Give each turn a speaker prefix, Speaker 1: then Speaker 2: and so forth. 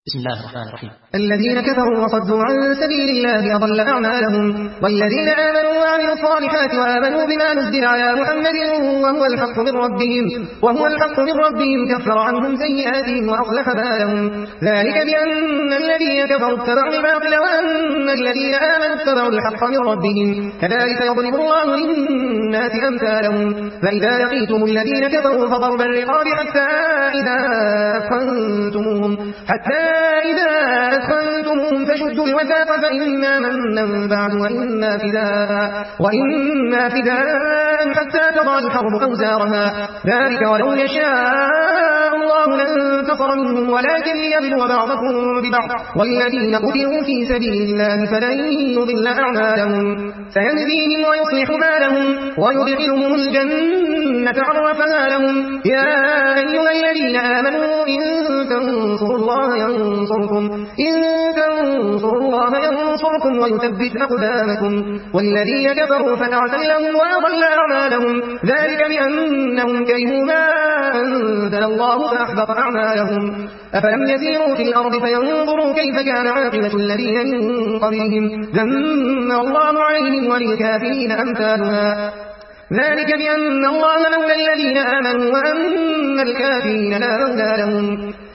Speaker 1: بسم الله الرحمن الرحيم.
Speaker 2: الذين كفروا وصدوا عن سبيل الله أضل أعمالهم. والذين آمنوا وعملوا الصالحات وآمنوا بما نزل على محمد وهو الحق من ربهم كفر عنهم سيئاتهم وأصلح بالهم. ذلك بأن الذين كفروا اتبعوا الباطل وأن الذين آمنوا اتبعوا الحق من ربهم. كذلك يضرب الله للناس أمثالهم. فإذا لقيتم الذين كفروا فضرب الرقاب حتى إذا أثخنتموهم فشدوا الوثاق فإما منا بعد وإما فداء حتى تضع الحرب أوزارها. ذلك ولو يشاء الله لانتصر منهم ولكن ليبلو بعضكم ببعض. والذين قتلوا في سبيل الله فلن يضل أعمالهم سيهديهم ويصلح بالهم ويدخلهم الجنة عرفها لهم. يا أيها الذين آمنوا إن تنصروا الله ينصركم ويثبت أقدامكم. والذين كفروا فأعتل لهم وأضل أعمالهم. ذلك بأنهم كرهوا ما أنزل الله فأحبط أعمالهم. أفلم يسيروا في الأرض فينظروا كيف كان عاقبة الذين من قبلهم دمر الله عليهم وللكافرين أمثالها. ذلك بأن الله مولى الذين آمنوا وأن الكافرين لا مولى لهم.